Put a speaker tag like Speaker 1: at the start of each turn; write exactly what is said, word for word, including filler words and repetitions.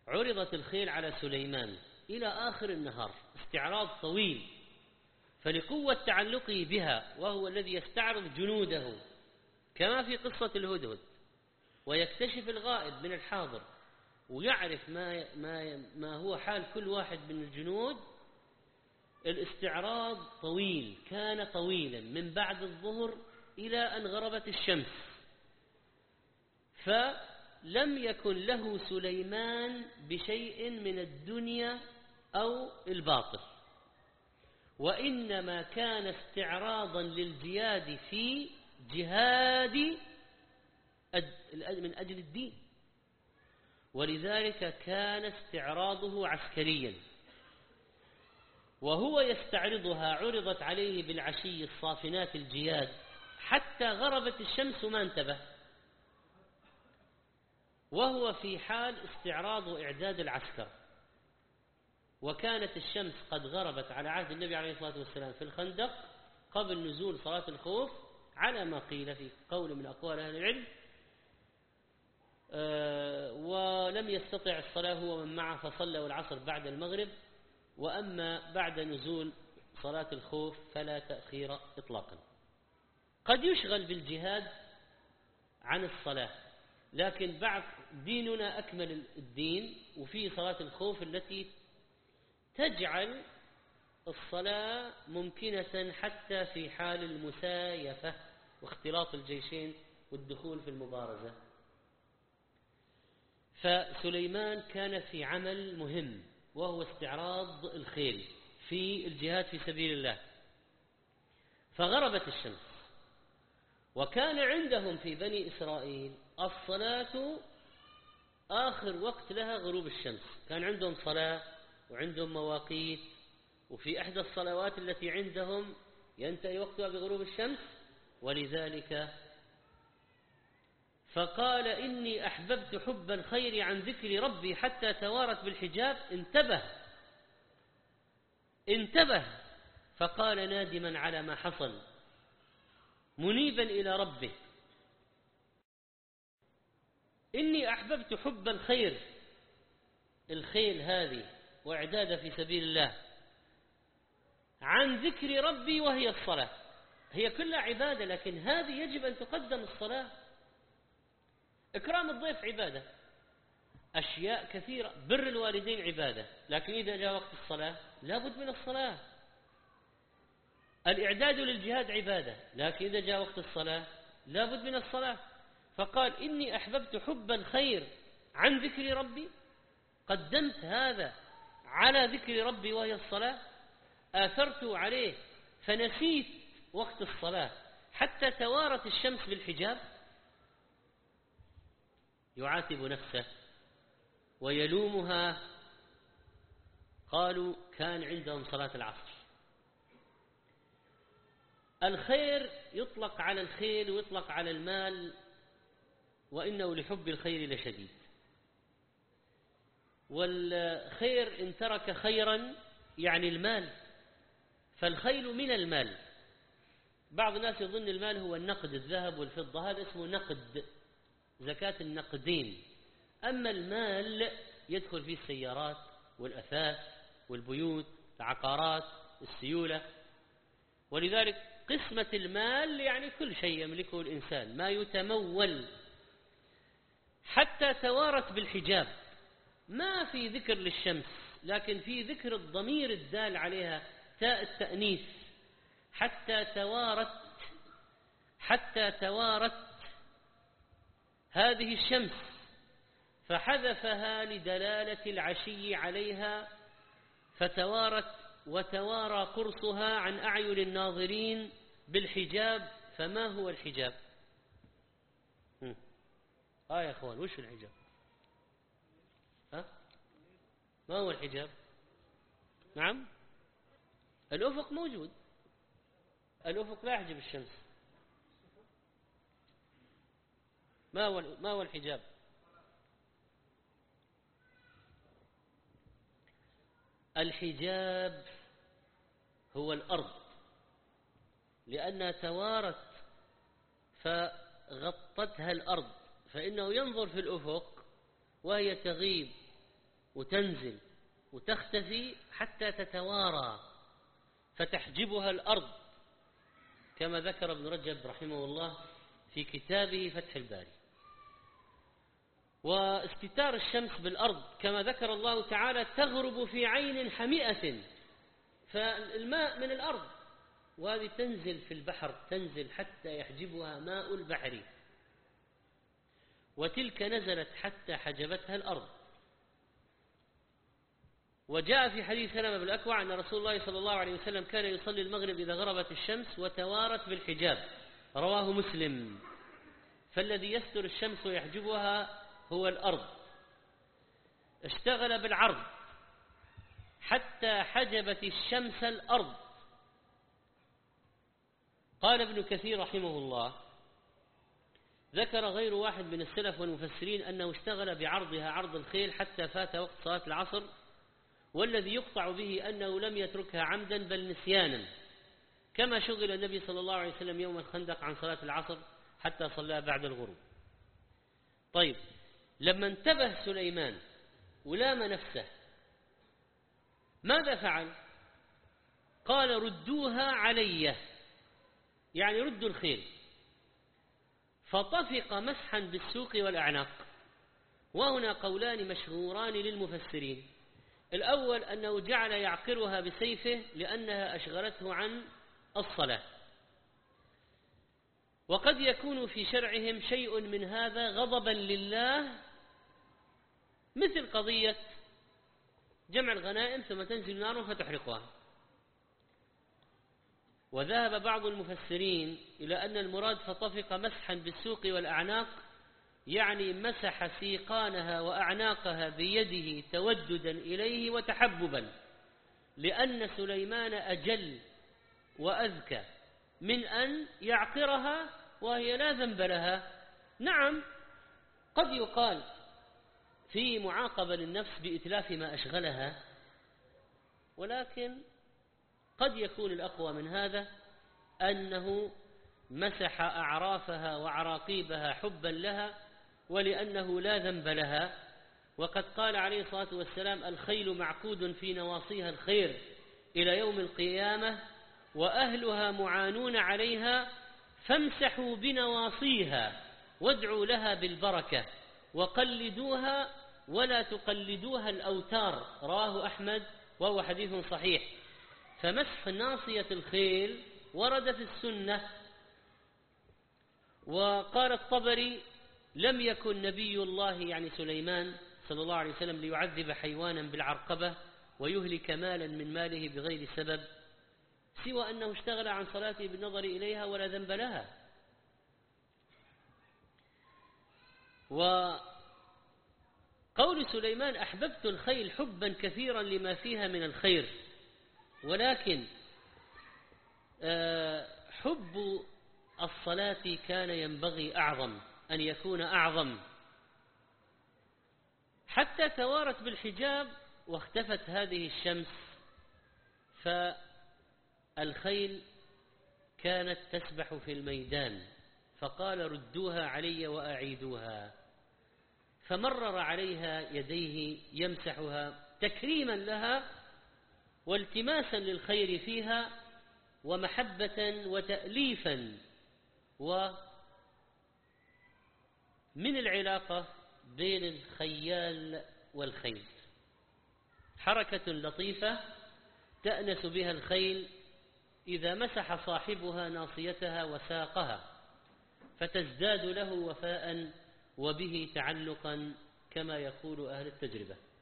Speaker 1: عرضت الخيل على سليمان إلى آخر النهار، استعراض طويل، فلقوة تعلقه بها وهو الذي يستعرض جنوده كما في قصة الهدهد، ويكتشف الغائب من الحاضر ويعرف ما, ما, ما هو حال كل واحد من الجنود. الاستعراض طويل، كان طويلا من بعد الظهر إلى أن غربت الشمس، فلم يكن له سليمان بشيء من الدنيا أو الباطل، وإنما كان استعراضا للجهاد في جهاد من أجل الدين، ولذلك كان استعراضه عسكريا، وهو يستعرضها عرضت عليه بالعشي الصافنات الجياد حتى غربت الشمس ما انتبه، وهو في حال استعراض وإعداد العسكر. وكانت الشمس قد غربت على عهد النبي عليه الصلاة والسلام في الخندق قبل نزول صلاة الخوف على ما قيل في قول من أقوال أهل العلم، أه ولم يستطع الصلاة هو من معه فصلى العصر بعد المغرب، وأما بعد نزول صلاة الخوف فلا تأخير إطلاقا. قد يشغل بالجهاد عن الصلاة، لكن بعد ديننا أكمل الدين، وفي صلاة الخوف التي تجعل الصلاة ممكنة حتى في حال المسايفة واختلاط الجيشين والدخول في المبارزة. فسليمان كان في عمل مهم وهو استعراض الخيل في الجهاد في سبيل الله، فغربت الشمس، وكان عندهم في بني إسرائيل الصلاة آخر وقت لها غروب الشمس، كان عندهم صلاة وعندهم مواقيت، وفي إحدى الصلوات التي عندهم ينتهي وقتها بغروب الشمس. ولذلك فقال إني أحببت حب الخير عن ذكر ربي حتى توارت بالحجاب. انتبه انتبه فقال نادما على ما حصل منيبا إلى ربه، إني أحببت حب الخير، الخيل هذه وإعداد في سبيل الله، عن ذكر ربي وهي الصلاة. هي كلها عبادة، لكن هذه يجب أن تقدم الصلاة. إكرام الضيف عبادة، أشياء كثيرة، بر الوالدين عبادة، لكن إذا جاء وقت الصلاة لا بد من الصلاة. الإعداد للجهاد عبادة، لكن إذا جاء وقت الصلاة لا بد من الصلاة. فقال إني أحببت حب الخير عن ذكر ربي، قدمت هذا على ذكر ربي وهي الصلاة، آثرت عليه فنسيت وقت الصلاة حتى توارت الشمس بالحجاب. يعاتب نفسه ويلومها. قالوا كان عندهم صلاة العصر. الخير يطلق على الخيل ويطلق على المال، وإنه لحب الخير لشديد. والخير إن ترك خيرا يعني المال، فالخيل من المال. بعض الناس يظن المال هو النقد، الذهب والفضة، هذا اسمه نقد، زكاة النقدين. أما المال يدخل فيه السيارات والأثاث والبيوت، العقارات، السيولة. ولذلك قسمة المال يعني كل شيء يملكه الإنسان، ما يتمول. حتى توارت بالحجاب، ما في ذكر للشمس، لكن في ذكر الضمير الدال عليها تاء التأنيث. حتى توارت حتى توارت هذه الشمس، فحذفها لدلالة العشي عليها، فتوارت وتوارى قرصها عن أعين الناظرين بالحجاب. فما هو الحجاب؟ آه يا أخوان، وش الحجاب؟ ها؟ ما هو الحجاب؟ نعم، الأفق موجود، الأفق لا يحجب الشمس. ما هو ما هو الحجاب؟ الحجاب هو الأرض، لأنها توارت فغطتها الأرض، فإنه ينظر في الأفق وهي تغيب وتنزل وتختفي حتى تتوارى فتحجبها الأرض، كما ذكر ابن رجب رحمه الله في كتابه فتح الباري. واستتار الشمس بالأرض كما ذكر الله تعالى تغرب في عين حمئة، فالماء من الأرض، وهذه تنزل في البحر، تنزل حتى يحجبها ماء البحر، وتلك نزلت حتى حجبتها الأرض. وجاء في حديث سلمة بن الأكوع أن رسول الله صلى الله عليه وسلم كان يصلي المغرب إذا غربت الشمس وتوارت بالحجاب، رواه مسلم. فالذي يستر الشمس ويحجبها هو الأرض. اشتغل بالعرض حتى حجبت الشمس الأرض. قال ابن كثير رحمه الله: ذكر غير واحد من السلف والمفسرين أنه اشتغل بعرضها عرض الخيل حتى فات وقت صلاة العصر، والذي يقطع به أنه لم يتركها عمدا بل نسيانا، كما شغل النبي صلى الله عليه وسلم يوم الخندق عن صلاة العصر حتى صلى بعد الغروب. طيب، لما انتبه سليمان ولام نفسه ماذا فعل؟ قال: ردوها علي، يعني ردوا الخيل. فطفق مسحا بالسوق والأعناق. وهنا قولان مشهوران للمفسرين: الأول أنه جعل يعقرها بسيفه لأنها أشغلته عن الصلاة، وقد يكون في شرعهم شيء من هذا غضبا لله، مثل قضية جمع الغنائم ثم تنزل نار فتحرقها. وذهب بعض المفسرين إلى أن المراد فطفق مسحا بالسوق والأعناق، يعني مسح سيقانها وأعناقها بيده توددا إليه وتحببا، لأن سليمان أجل وأذكى من أن يعقرها وهي لا ذنب لها. نعم، قد يقال في معاقبة للنفس بإتلاف ما أشغلها، ولكن قد يكون الأقوى من هذا أنه مسح أعرافها وعراقيبها حبا لها ولأنه لا ذنب لها. وقد قال عليه الصلاة والسلام: الخيل معقود في نواصيها الخير إلى يوم القيامة، وأهلها معانون عليها، فامسحوا بنواصيها وادعوا لها بالبركة وقلدوها ولا تقلدوها الأوتار، رواه أحمد وهو حديث صحيح. فمسح ناصية الخيل ورد في السنة. وقال الطبري: لم يكن نبي الله يعني سليمان صلى الله عليه وسلم ليعذب حيوانا بالعرقبة ويهلك مالا من ماله بغير سبب، سوى أنه اشتغل عن صلاته بالنظر إليها ولا ذنب لها. وقول سليمان: أحببت الخيل حبا كثيرا لما فيها من الخير، ولكن حب الصلاة كان ينبغي أعظم أن يكون أعظم، حتى توارت بالحجاب واختفت هذه الشمس، فالخيل كانت تسبح في الميدان، فقال: ردوها علي وأعيدوها. فمرر عليها يديه يمسحها تكريما لها والتماسا للخير فيها ومحبة وتأليفا، ومن العلاقة بين الخيال والخيل حركة لطيفة تأنس بها الخيل إذا مسح صاحبها ناصيتها وساقها، فتزداد له وفاء وبه تعلقا كما يقول أهل التجربة.